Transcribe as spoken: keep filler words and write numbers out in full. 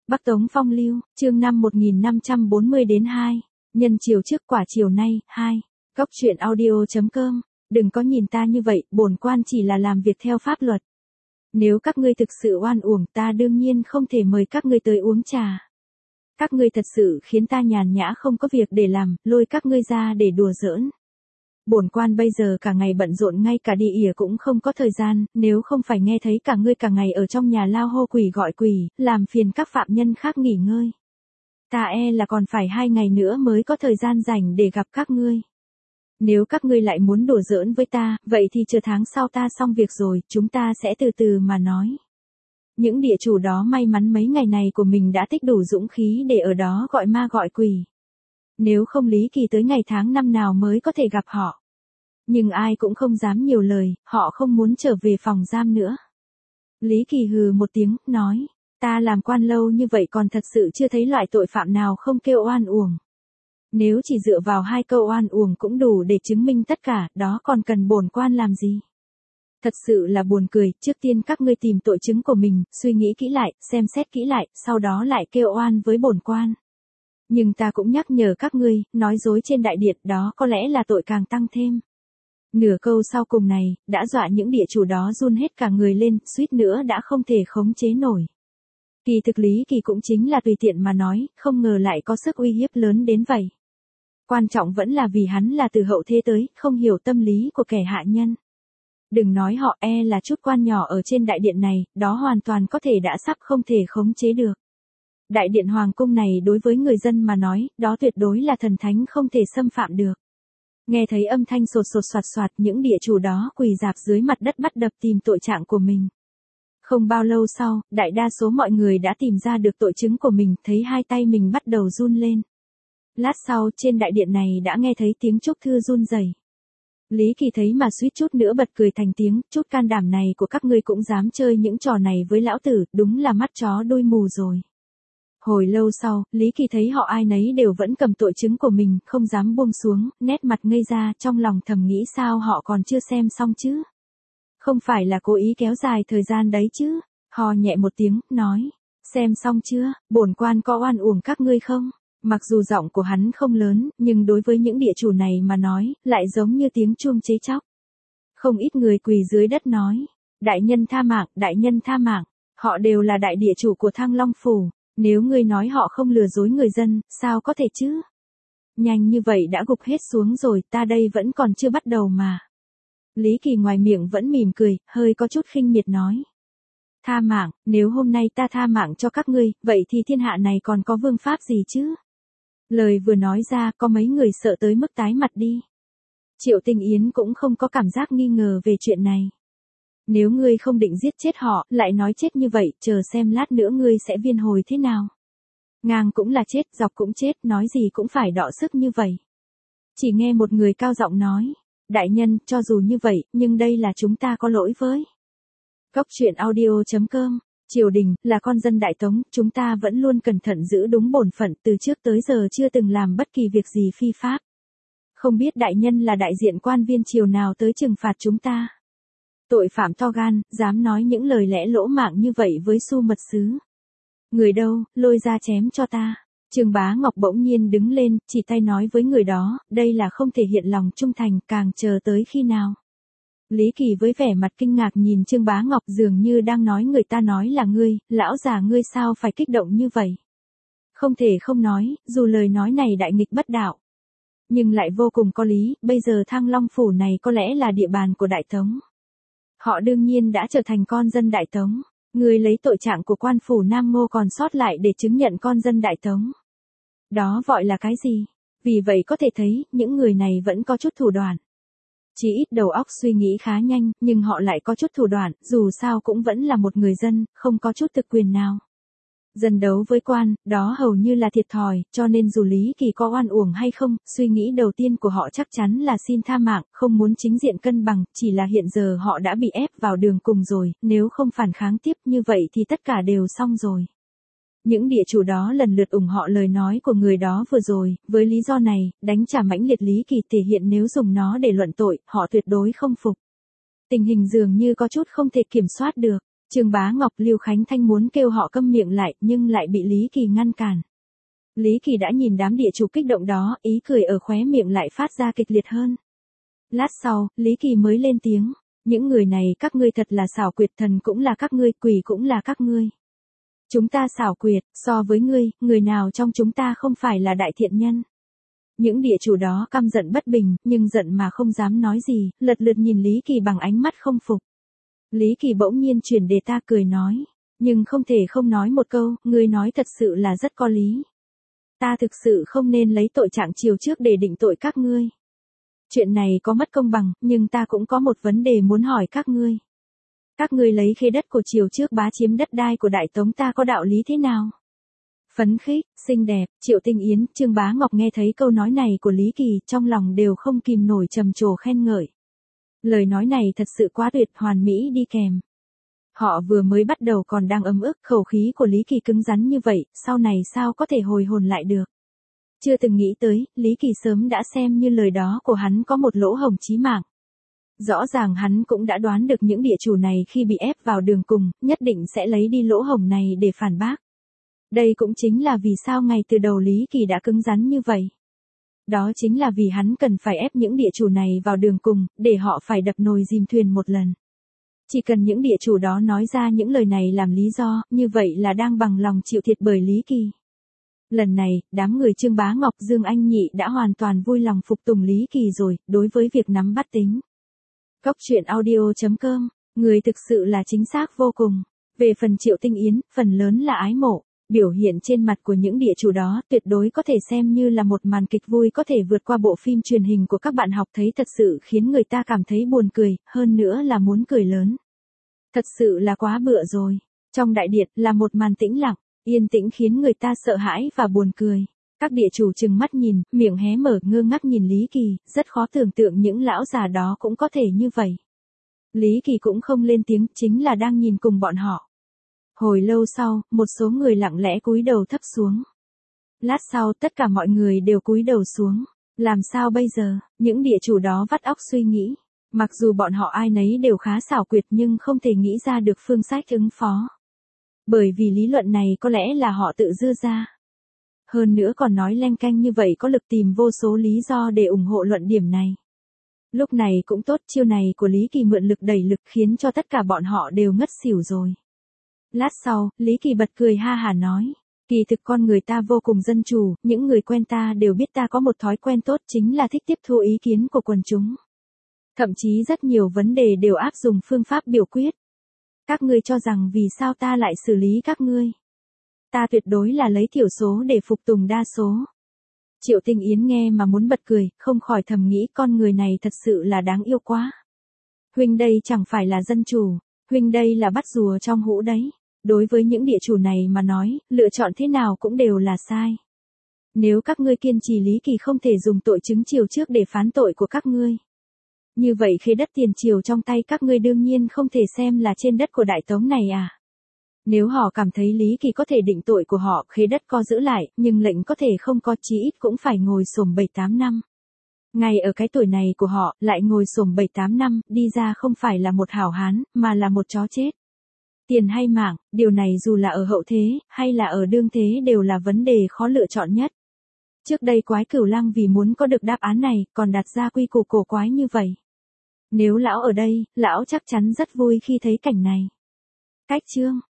Bắc Tống Phong Lưu, chương năm một nghìn năm trăm bốn mươi đến hai. Nhân chiều trước quả chiều nay, hai. Góc truyện audio chấm com. Đừng có nhìn ta như vậy, bổn quan chỉ là làm việc theo pháp luật. Nếu các ngươi thực sự oan uổng, ta đương nhiên không thể mời các ngươi tới uống trà. Các ngươi thật sự khiến ta nhàn nhã không có việc để làm, lôi các ngươi ra để đùa giỡn. Bổn quan bây giờ cả ngày bận rộn, ngay cả đi ỉa cũng không có thời gian, nếu không phải nghe thấy cả ngươi cả ngày ở trong nhà lao hô quỷ gọi quỷ, làm phiền các phạm nhân khác nghỉ ngơi. Ta e là còn phải hai ngày nữa mới có thời gian rảnh để gặp các ngươi. Nếu các ngươi lại muốn đùa giỡn với ta, vậy thì chờ tháng sau ta xong việc rồi, chúng ta sẽ từ từ mà nói. Những địa chủ đó may mắn mấy ngày này của mình đã tích đủ dũng khí để ở đó gọi ma gọi quỷ. Nếu không Lý Kỳ tới ngày tháng năm nào mới có thể gặp họ. Nhưng ai cũng không dám nhiều lời, họ không muốn trở về phòng giam nữa. Lý Kỳ hừ một tiếng, nói, ta làm quan lâu như vậy còn thật sự chưa thấy loại tội phạm nào không kêu oan uổng. Nếu chỉ dựa vào hai câu oan uổng cũng đủ để chứng minh tất cả, đó còn cần bổn quan làm gì? Thật sự là buồn cười, trước tiên các ngươi tìm tội chứng của mình, suy nghĩ kỹ lại, xem xét kỹ lại, sau đó lại kêu oan với bổn quan. Nhưng ta cũng nhắc nhở các ngươi, nói dối trên đại điện đó có lẽ là tội càng tăng thêm. Nửa câu sau cùng này, đã dọa những địa chủ đó run hết cả người lên, suýt nữa đã không thể khống chế nổi. Kỳ thực Lý Kỳ cũng chính là tùy tiện mà nói, không ngờ lại có sức uy hiếp lớn đến vậy. Quan trọng vẫn là vì hắn là từ hậu thế tới, không hiểu tâm lý của kẻ hạ nhân. Đừng nói họ e là chút quan nhỏ ở trên đại điện này, đó hoàn toàn có thể đã sắp không thể khống chế được. Đại điện hoàng cung này đối với người dân mà nói, đó tuyệt đối là thần thánh không thể xâm phạm được. Nghe thấy âm thanh sột sột soạt soạt, những địa chủ đó quỳ rạp dưới mặt đất bắt đập tìm tội trạng của mình. Không bao lâu sau, đại đa số mọi người đã tìm ra được tội chứng của mình, thấy hai tay mình bắt đầu run lên. Lát sau, trên đại điện này đã nghe thấy tiếng Trúc Thư run rẩy. Lý Kỳ thấy mà suýt chút nữa bật cười thành tiếng, chút can đảm này của các ngươi cũng dám chơi những trò này với lão tử, đúng là mắt chó đôi mù rồi. Hồi lâu sau, Lý Kỳ thấy họ ai nấy đều vẫn cầm tội chứng của mình, không dám buông xuống, nét mặt ngây ra, trong lòng thầm nghĩ sao họ còn chưa xem xong chứ. Không phải là cố ý kéo dài thời gian đấy chứ. Ho nhẹ một tiếng, nói, xem xong chưa, bổn quan có oan uổng các ngươi không? Mặc dù giọng của hắn không lớn, nhưng đối với những địa chủ này mà nói, lại giống như tiếng chuông chế chóc. Không ít người quỳ dưới đất nói, đại nhân tha mạng, đại nhân tha mạng, họ đều là đại địa chủ của Thăng Long Phủ. Nếu ngươi nói họ không lừa dối người dân, sao có thể chứ? Nhanh như vậy đã gục hết xuống rồi, ta đây vẫn còn chưa bắt đầu mà. Lý Kỳ ngoài miệng vẫn mỉm cười, hơi có chút khinh miệt nói. Tha mạng, nếu hôm nay ta tha mạng cho các ngươi, vậy thì thiên hạ này còn có vương pháp gì chứ? Lời vừa nói ra, có mấy người sợ tới mức tái mặt đi. Triệu Tinh Yến cũng không có cảm giác nghi ngờ về chuyện này. Nếu ngươi không định giết chết họ, lại nói chết như vậy, chờ xem lát nữa ngươi sẽ viên hồi thế nào. Ngang cũng là chết, dọc cũng chết, nói gì cũng phải đọ sức như vậy. Chỉ nghe một người cao giọng nói, đại nhân, cho dù như vậy, nhưng đây là chúng ta có lỗi với. Góc truyện audio chấm com. Triều đình, là con dân Đại Tống, chúng ta vẫn luôn cẩn thận giữ đúng bổn phận, từ trước tới giờ chưa từng làm bất kỳ việc gì phi pháp. Không biết đại nhân là đại diện quan viên triều nào tới trừng phạt chúng ta. Tội phạm to gan, dám nói những lời lẽ lỗ mãng như vậy với Su mật sứ. Người đâu, lôi ra chém cho ta. Trương Bá Ngọc bỗng nhiên đứng lên, chỉ tay nói với người đó, đây là không thể hiện lòng trung thành, càng chờ tới khi nào. Lý Kỳ với vẻ mặt kinh ngạc nhìn Trương Bá Ngọc, dường như đang nói người ta nói là ngươi, lão già ngươi sao phải kích động như vậy. Không thể không nói, dù lời nói này đại nghịch bất đạo. Nhưng lại vô cùng có lý, bây giờ Thăng Long Phủ này có lẽ là địa bàn của Đại Tống. Họ đương nhiên đã trở thành con dân Đại Tống. Ngươi lấy tội trạng của quan phủ Nam Ngô còn sót lại để chứng nhận con dân Đại Tống. Đó gọi là cái gì? Vì vậy có thể thấy, những người này vẫn có chút thủ đoạn. Chỉ ít đầu óc suy nghĩ khá nhanh, nhưng họ lại có chút thủ đoạn, dù sao cũng vẫn là một người dân, không có chút thực quyền nào. Dân đấu với quan, đó hầu như là thiệt thòi, cho nên dù Lý Kỳ có oan uổng hay không, suy nghĩ đầu tiên của họ chắc chắn là xin tha mạng, không muốn chính diện cân bằng, chỉ là hiện giờ họ đã bị ép vào đường cùng rồi, nếu không phản kháng tiếp như vậy thì tất cả đều xong rồi. Những địa chủ đó lần lượt ủng họ lời nói của người đó vừa rồi, với lý do này, đánh trả mãnh liệt Lý Kỳ thể hiện nếu dùng nó để luận tội, họ tuyệt đối không phục. Tình hình dường như có chút không thể kiểm soát được. Trương Bá Ngọc, Lưu Khánh Thanh muốn kêu họ câm miệng lại nhưng lại bị Lý Kỳ ngăn cản. Lý Kỳ đã nhìn đám địa chủ kích động đó, ý cười ở khóe miệng lại phát ra kịch liệt hơn. Lát sau, Lý Kỳ mới lên tiếng, những người này các ngươi thật là xảo quyệt, thần cũng là các ngươi, quỷ cũng là các ngươi. Chúng ta xảo quyệt, so với ngươi, người nào trong chúng ta không phải là đại thiện nhân. Những địa chủ đó căm giận bất bình, nhưng giận mà không dám nói gì, lật lượt nhìn Lý Kỳ bằng ánh mắt không phục. Lý Kỳ bỗng nhiên chuyển đề ta cười nói, nhưng không thể không nói một câu, ngươi nói thật sự là rất có lý. Ta thực sự không nên lấy tội Trạng Triều trước để định tội các ngươi. Chuyện này có mất công bằng, nhưng ta cũng có một vấn đề muốn hỏi các ngươi. Các ngươi lấy khế đất của Triều trước bá chiếm đất đai của Đại Tống ta có đạo lý thế nào? Phấn khích, xinh đẹp, Triệu Tinh Yến, Trương Bá Ngọc nghe thấy câu nói này của Lý Kỳ, trong lòng đều không kìm nổi trầm trồ khen ngợi. Lời nói này thật sự quá tuyệt, hoàn mỹ đi kèm. Họ vừa mới bắt đầu còn đang ấm ức, khẩu khí của Lý Kỳ cứng rắn như vậy, sau này sao có thể hồi hồn lại được. Chưa từng nghĩ tới, Lý Kỳ sớm đã xem như lời đó của hắn có một lỗ hổng chí mạng. Rõ ràng hắn cũng đã đoán được những địa chủ này khi bị ép vào đường cùng, nhất định sẽ lấy đi lỗ hổng này để phản bác. Đây cũng chính là vì sao ngay từ đầu Lý Kỳ đã cứng rắn như vậy. Đó chính là vì hắn cần phải ép những địa chủ này vào đường cùng, để họ phải đập nồi dìm thuyền một lần. Chỉ cần những địa chủ đó nói ra những lời này làm lý do, như vậy là đang bằng lòng chịu thiệt bởi Lý Kỳ. Lần này, đám người Trương Bá Ngọc, Dương Anh Nhị đã hoàn toàn vui lòng phục tùng Lý Kỳ rồi, đối với việc nắm bắt tính. Cốc truyện audio chấm com, người thực sự là chính xác vô cùng. Về phần Triệu Tinh Yến, phần lớn là ái mộ. Biểu hiện trên mặt của những địa chủ đó tuyệt đối có thể xem như là một màn kịch vui có thể vượt qua bộ phim truyền hình của các bạn học, thấy thật sự khiến người ta cảm thấy buồn cười, hơn nữa là muốn cười lớn. Thật sự là quá bựa rồi. Trong đại điện là một màn tĩnh lặng, yên tĩnh khiến người ta sợ hãi và buồn cười. Các địa chủ trừng mắt nhìn, miệng hé mở ngơ ngác nhìn Lý Kỳ, rất khó tưởng tượng những lão già đó cũng có thể như vậy. Lý Kỳ cũng không lên tiếng, chính là đang nhìn cùng bọn họ. Hồi lâu sau, một số người lặng lẽ cúi đầu thấp xuống. Lát sau, tất cả mọi người đều cúi đầu xuống. Làm sao bây giờ? Những địa chủ đó vắt óc suy nghĩ. Mặc dù bọn họ ai nấy đều khá xảo quyệt nhưng không thể nghĩ ra được phương sách ứng phó. Bởi vì lý luận này có lẽ là họ tự dưa ra. Hơn nữa còn nói leng keng như vậy có lực tìm vô số lý do để ủng hộ luận điểm này. Lúc này cũng tốt, chiêu này của Lý Kỳ mượn lực đẩy lực khiến cho tất cả bọn họ đều ngất xỉu rồi. Lát sau, Lý Kỳ bật cười ha hả nói, kỳ thực con người ta vô cùng dân chủ, những người quen ta đều biết ta có một thói quen tốt chính là thích tiếp thu ý kiến của quần chúng. Thậm chí rất nhiều vấn đề đều áp dụng phương pháp biểu quyết. Các ngươi cho rằng vì sao ta lại xử lý các ngươi? Ta tuyệt đối là lấy thiểu số để phục tùng đa số. Triệu Tinh Yến nghe mà muốn bật cười, không khỏi thầm nghĩ con người này thật sự là đáng yêu quá. Huynh đây chẳng phải là dân chủ, huynh đây là bắt rùa trong hũ đấy. Đối với những địa chủ này mà nói, lựa chọn thế nào cũng đều là sai. Nếu các ngươi kiên trì Lý Kỳ không thể dùng tội chứng triều trước để phán tội của các ngươi. Như vậy khế đất tiền triều trong tay các ngươi đương nhiên không thể xem là trên đất của Đại Tống này à. Nếu họ cảm thấy Lý Kỳ có thể định tội của họ, khế đất có giữ lại, nhưng lệnh có thể không có, chí ít cũng phải ngồi xổm bảy tám năm. Ngay ở cái tuổi này của họ, lại ngồi xổm bảy tám năm, đi ra không phải là một hảo hán, mà là một chó chết. Tiền hay mạng, điều này dù là ở hậu thế, hay là ở đương thế đều là vấn đề khó lựa chọn nhất. Trước đây Quái Cửu Lăng vì muốn có được đáp án này, còn đặt ra quy củ cổ quái như vậy. Nếu lão ở đây, lão chắc chắn rất vui khi thấy cảnh này. Cách chương